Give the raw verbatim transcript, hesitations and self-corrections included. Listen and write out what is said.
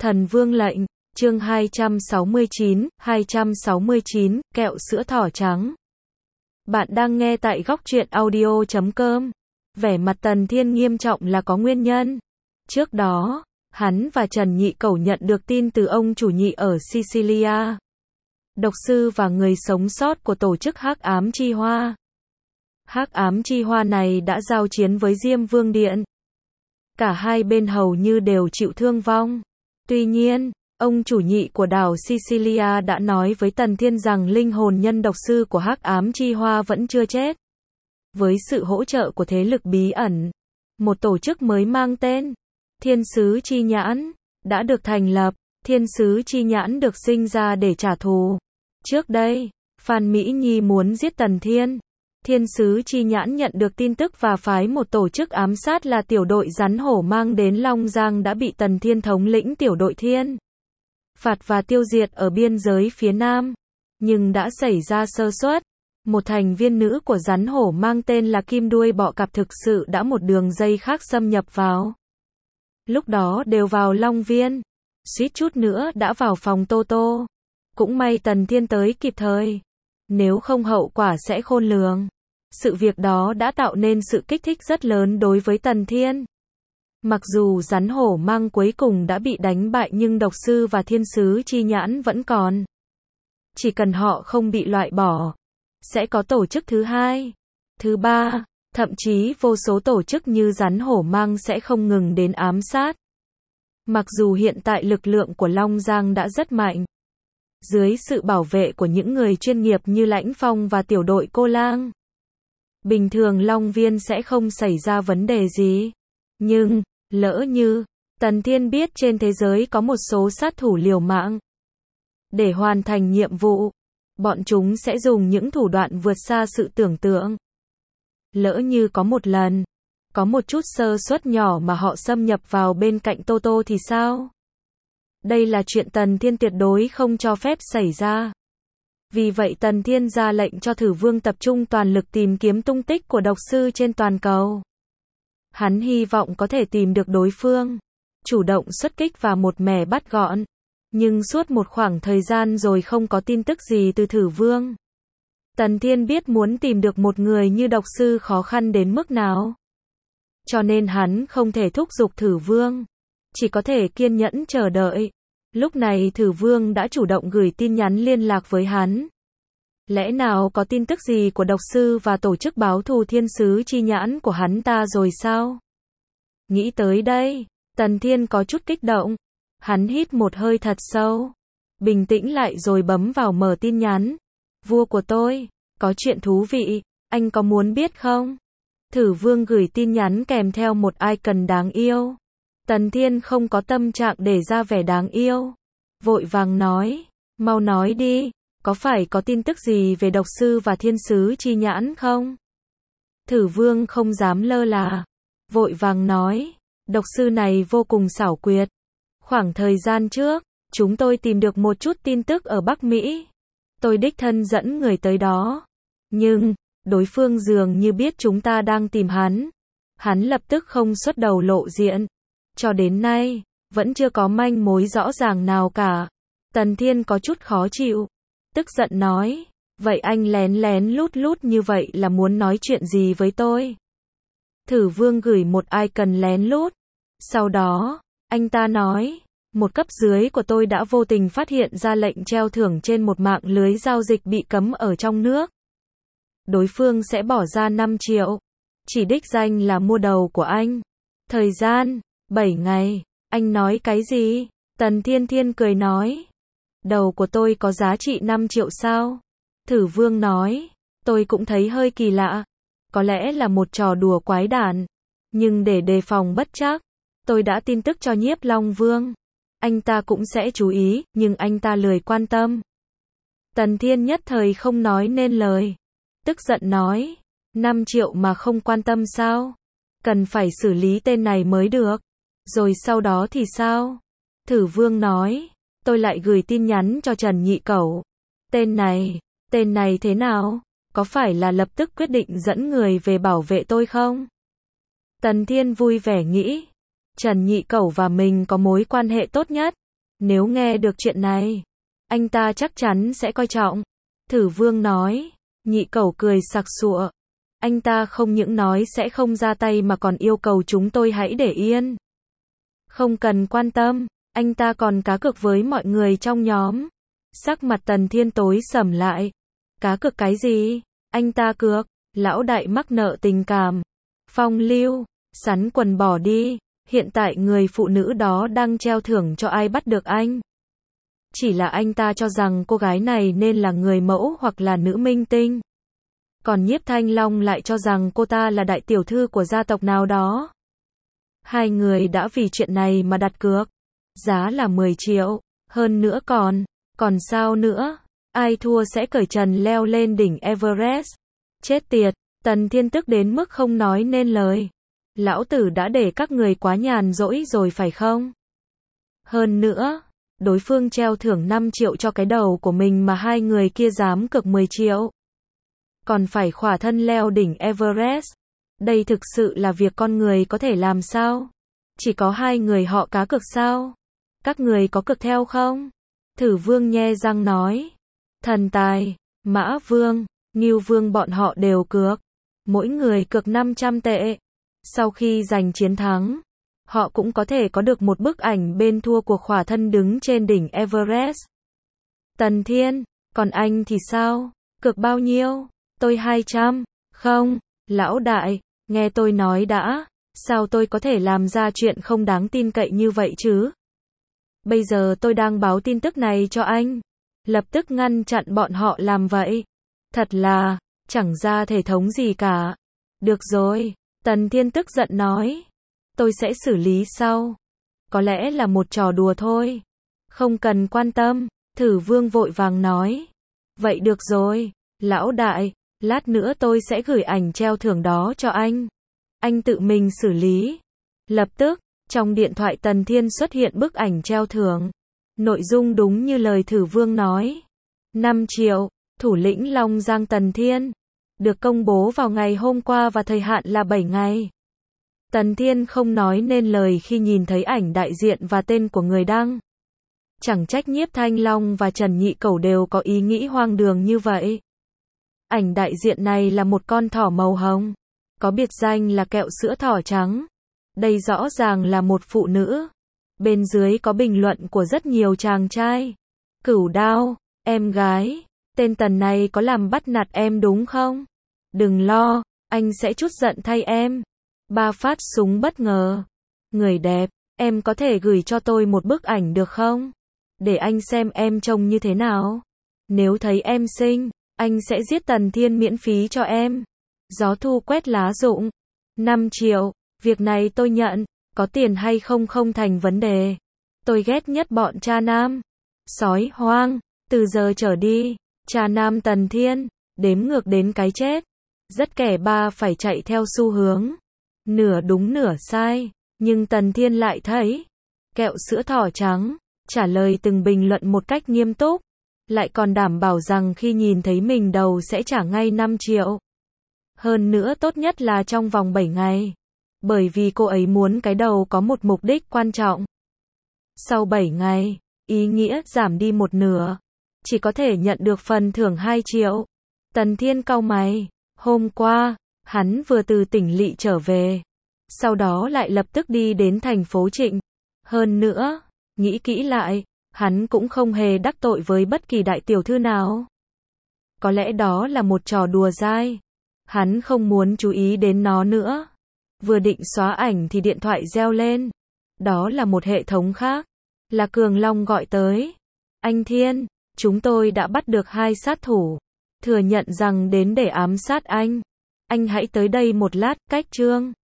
Thần Vương lệnh, chương hai trăm sáu mươi chín, hai trăm sáu mươi chín, kẹo sữa thỏ trắng. Bạn đang nghe tại góc truyện audio chấm com. Vẻ mặt Tần Thiên nghiêm trọng là có nguyên nhân. Trước đó, hắn và Trần Nhị Cẩu nhận được tin từ ông chủ nhị ở Sicilia. Độc sư và người sống sót của tổ chức Hắc Ám Chi Hoa. Hắc Ám Chi Hoa này đã giao chiến với Diêm Vương Điện. Cả hai bên hầu như đều chịu thương vong. Tuy nhiên, ông chủ nhị của đảo Sicilia đã nói với Tần Thiên rằng linh hồn nhân độc sư của Hắc Ám Chi Hoa vẫn chưa chết. Với sự hỗ trợ của thế lực bí ẩn, một tổ chức mới mang tên Thiên Sứ Chi Nhãn đã được thành lập. Thiên Sứ Chi Nhãn được sinh ra để trả thù. Trước đây, Phan Mỹ Nhi muốn giết Tần Thiên. Thiên Sứ Chi Nhãn nhận được tin tức và phái một tổ chức ám sát là tiểu đội rắn hổ mang đến Long Giang đã bị Tần Thiên thống lĩnh tiểu đội Thiên phạt và tiêu diệt ở biên giới phía Nam. Nhưng đã xảy ra sơ suất. Một thành viên nữ của rắn hổ mang tên là Kim Đuôi Bọ Cạp thực sự đã một đường dây khác xâm nhập vào. Lúc đó đều vào Long Viên. Suýt chút nữa đã vào phòng Tô Tô. Cũng may Tần Thiên tới kịp thời. Nếu không hậu quả sẽ khôn lường. Sự việc đó đã tạo nên sự kích thích rất lớn đối với Tần Thiên. Mặc dù rắn hổ mang cuối cùng đã bị đánh bại nhưng độc sư và thiên sứ chi nhãn vẫn còn. Chỉ cần họ không bị loại bỏ, sẽ có tổ chức thứ hai, thứ ba, thậm chí vô số tổ chức như rắn hổ mang sẽ không ngừng đến ám sát. Mặc dù hiện tại lực lượng của Long Giang đã rất mạnh. Dưới sự bảo vệ của những người chuyên nghiệp như Lãnh Phong và tiểu đội Cô Lang. Bình thường Long Viên sẽ không xảy ra vấn đề gì. Nhưng, lỡ như, Tần Thiên biết trên thế giới có một số sát thủ liều mạng. Để hoàn thành nhiệm vụ, bọn chúng sẽ dùng những thủ đoạn vượt xa sự tưởng tượng. Lỡ như có một lần, có một chút sơ suất nhỏ mà họ xâm nhập vào bên cạnh Tô Tô thì sao? Đây là chuyện Tần Thiên tuyệt đối không cho phép xảy ra. Vì vậy Tần Thiên ra lệnh cho Thử Vương tập trung toàn lực tìm kiếm tung tích của độc sư trên toàn cầu. Hắn hy vọng có thể tìm được đối phương, chủ động xuất kích và một mẻ bắt gọn. Nhưng suốt một khoảng thời gian rồi không có tin tức gì từ Thử Vương. Tần Thiên biết muốn tìm được một người như độc sư khó khăn đến mức nào. Cho nên hắn không thể thúc giục Thử Vương. Chỉ có thể kiên nhẫn chờ đợi. Lúc này Thử Vương đã chủ động gửi tin nhắn liên lạc với hắn. Lẽ nào có tin tức gì của độc sư và tổ chức báo thù Thiên Sứ Chi Nhãn của hắn ta rồi sao? Nghĩ tới đây, Tần Thiên có chút kích động. Hắn hít một hơi thật sâu. Bình tĩnh lại rồi bấm vào mở tin nhắn. Vua của tôi, có chuyện thú vị, anh có muốn biết không? Thử Vương gửi tin nhắn kèm theo một icon đáng yêu. Tần Thiên không có tâm trạng để ra vẻ đáng yêu. Vội vàng nói, mau nói đi, có phải có tin tức gì về độc sư và thiên sứ chi nhãn không? Thử Vương không dám lơ là. Vội vàng nói, độc sư này vô cùng xảo quyệt. Khoảng thời gian trước, chúng tôi tìm được một chút tin tức ở Bắc Mỹ. Tôi đích thân dẫn người tới đó. Nhưng, đối phương dường như biết chúng ta đang tìm hắn. Hắn lập tức không xuất đầu lộ diện. Cho đến nay, vẫn chưa có manh mối rõ ràng nào cả. Tần Thiên có chút khó chịu. Tức giận nói, vậy anh lén lén lút lút như vậy là muốn nói chuyện gì với tôi? Thử Vương gửi một icon lén lút. Sau đó, anh ta nói, một cấp dưới của tôi đã vô tình phát hiện ra lệnh treo thưởng trên một mạng lưới giao dịch bị cấm ở trong nước. Đối phương sẽ bỏ ra năm triệu. Chỉ đích danh là mua đầu của anh. Thời gian, bảy ngày. Anh nói cái gì? Tần Thiên Thiên cười nói. Đầu của tôi có giá trị năm triệu sao? Thử Vương nói. Tôi cũng thấy hơi kỳ lạ. Có lẽ là một trò đùa quái đản. Nhưng để đề phòng bất trắc, tôi đã tin tức cho Nhiếp Long Vương. Anh ta cũng sẽ chú ý, nhưng anh ta lười quan tâm. Tần Thiên nhất thời không nói nên lời. Tức giận nói. năm triệu mà không quan tâm sao? Cần phải xử lý tên này mới được. Rồi sau đó thì sao? Thử Vương nói. Tôi lại gửi tin nhắn cho Trần Nhị Cẩu. Tên này, tên này thế nào? Có phải là lập tức quyết định dẫn người về bảo vệ tôi không? Tần Thiên vui vẻ nghĩ. Trần Nhị Cẩu và mình có mối quan hệ tốt nhất. Nếu nghe được chuyện này, anh ta chắc chắn sẽ coi trọng. Thử Vương nói. Nhị Cẩu cười sặc sụa. Anh ta không những nói sẽ không ra tay mà còn yêu cầu chúng tôi hãy để yên. Không cần quan tâm, anh ta còn cá cược với mọi người trong nhóm. Sắc mặt Tần Thiên tối sầm lại. Cá cược cái gì? Anh ta cược, lão đại mắc nợ tình cảm. Phong lưu, sắn quần bỏ đi. Hiện tại người phụ nữ đó đang treo thưởng cho ai bắt được anh. Chỉ là anh ta cho rằng cô gái này nên là người mẫu hoặc là nữ minh tinh. Còn Nhiếp Thanh Long lại cho rằng cô ta là đại tiểu thư của gia tộc nào đó. Hai người đã vì chuyện này mà đặt cược. Giá là mười triệu. Hơn nữa còn, còn sao nữa? Ai thua sẽ cởi trần leo lên đỉnh Everest. Chết tiệt, Tần Thiên tức đến mức không nói nên lời. Lão tử đã để các người quá nhàn rỗi rồi phải không? Hơn nữa, đối phương treo thưởng năm triệu cho cái đầu của mình mà hai người kia dám cược mười triệu. Còn phải khỏa thân leo đỉnh Everest. Đây thực sự là việc con người có thể làm sao? Chỉ có hai người họ cá cược sao? Các người có cược theo không? Thử Vương nhe răng nói. Thần Tài, Mã Vương, Ngưu Vương bọn họ đều cược. Mỗi người cược năm trăm tệ. Sau khi giành chiến thắng, họ cũng có thể có được một bức ảnh bên thua của khỏa thân đứng trên đỉnh Everest. Tần Thiên, còn anh thì sao? Cược bao nhiêu? Tôi hai trăm. Không, lão đại, nghe tôi nói đã. Sao tôi có thể làm ra chuyện không đáng tin cậy như vậy chứ? Bây giờ tôi đang báo tin tức này cho anh. Lập tức ngăn chặn bọn họ làm vậy. Thật là, chẳng ra thể thống gì cả. Được rồi, Tần Thiên tức giận nói. Tôi sẽ xử lý sau. Có lẽ là một trò đùa thôi. Không cần quan tâm, Thử Vương vội vàng nói. Vậy được rồi, lão đại, lát nữa tôi sẽ gửi ảnh treo thưởng đó cho anh. Anh tự mình xử lý. Lập tức, trong điện thoại Tần Thiên xuất hiện bức ảnh treo thưởng. Nội dung đúng như lời Thử Vương nói. năm triệu, thủ lĩnh Long Giang Tần Thiên. Được công bố vào ngày hôm qua và thời hạn là bảy ngày. Tần Thiên không nói nên lời khi nhìn thấy ảnh đại diện và tên của người đăng. Chẳng trách Nhiếp Thanh Long và Trần Nhị Cẩu đều có ý nghĩ hoang đường như vậy. Ảnh đại diện này là một con thỏ màu hồng. Có biệt danh là kẹo sữa thỏ trắng. Đây rõ ràng là một phụ nữ. Bên dưới có bình luận của rất nhiều chàng trai. Cửu Đao, em gái, tên Tần này có làm bắt nạt em đúng không? Đừng lo, anh sẽ trút giận thay em. Ba phát súng bất ngờ. Người đẹp, em có thể gửi cho tôi một bức ảnh được không? Để anh xem em trông như thế nào. Nếu thấy em xinh, anh sẽ giết Tần Thiên miễn phí cho em. Gió thu quét lá rụng. năm triệu, việc này tôi nhận. Có tiền hay không không thành vấn đề. Tôi ghét nhất bọn cha nam. Sói hoang, từ giờ trở đi, cha nam Tần Thiên, đếm ngược đến cái chết. Rất kẻ ba phải chạy theo xu hướng. Nửa đúng nửa sai, nhưng Tần Thiên lại thấy. Kẹo sữa thỏ trắng, trả lời từng bình luận một cách nghiêm túc. Lại còn đảm bảo rằng khi nhìn thấy mình đầu sẽ trả ngay năm triệu. Hơn nữa tốt nhất là trong vòng bảy ngày. Bởi vì cô ấy muốn cái đầu có một mục đích quan trọng. Sau bảy ngày, ý nghĩa giảm đi một nửa. Chỉ có thể nhận được phần thưởng hai triệu. Tần Thiên cau mày. Hôm qua, hắn vừa từ tỉnh lỵ trở về. Sau đó lại lập tức đi đến thành phố Trịnh. Hơn nữa, nghĩ kỹ lại, hắn cũng không hề đắc tội với bất kỳ đại tiểu thư nào. Có lẽ đó là một trò đùa dai. Hắn không muốn chú ý đến nó nữa. Vừa định xóa ảnh thì điện thoại reo lên. Đó là một hệ thống khác. Là Cường Long gọi tới. Anh Thiên, chúng tôi đã bắt được hai sát thủ. Thừa nhận rằng đến để ám sát anh. Anh hãy tới đây một lát, cách trương.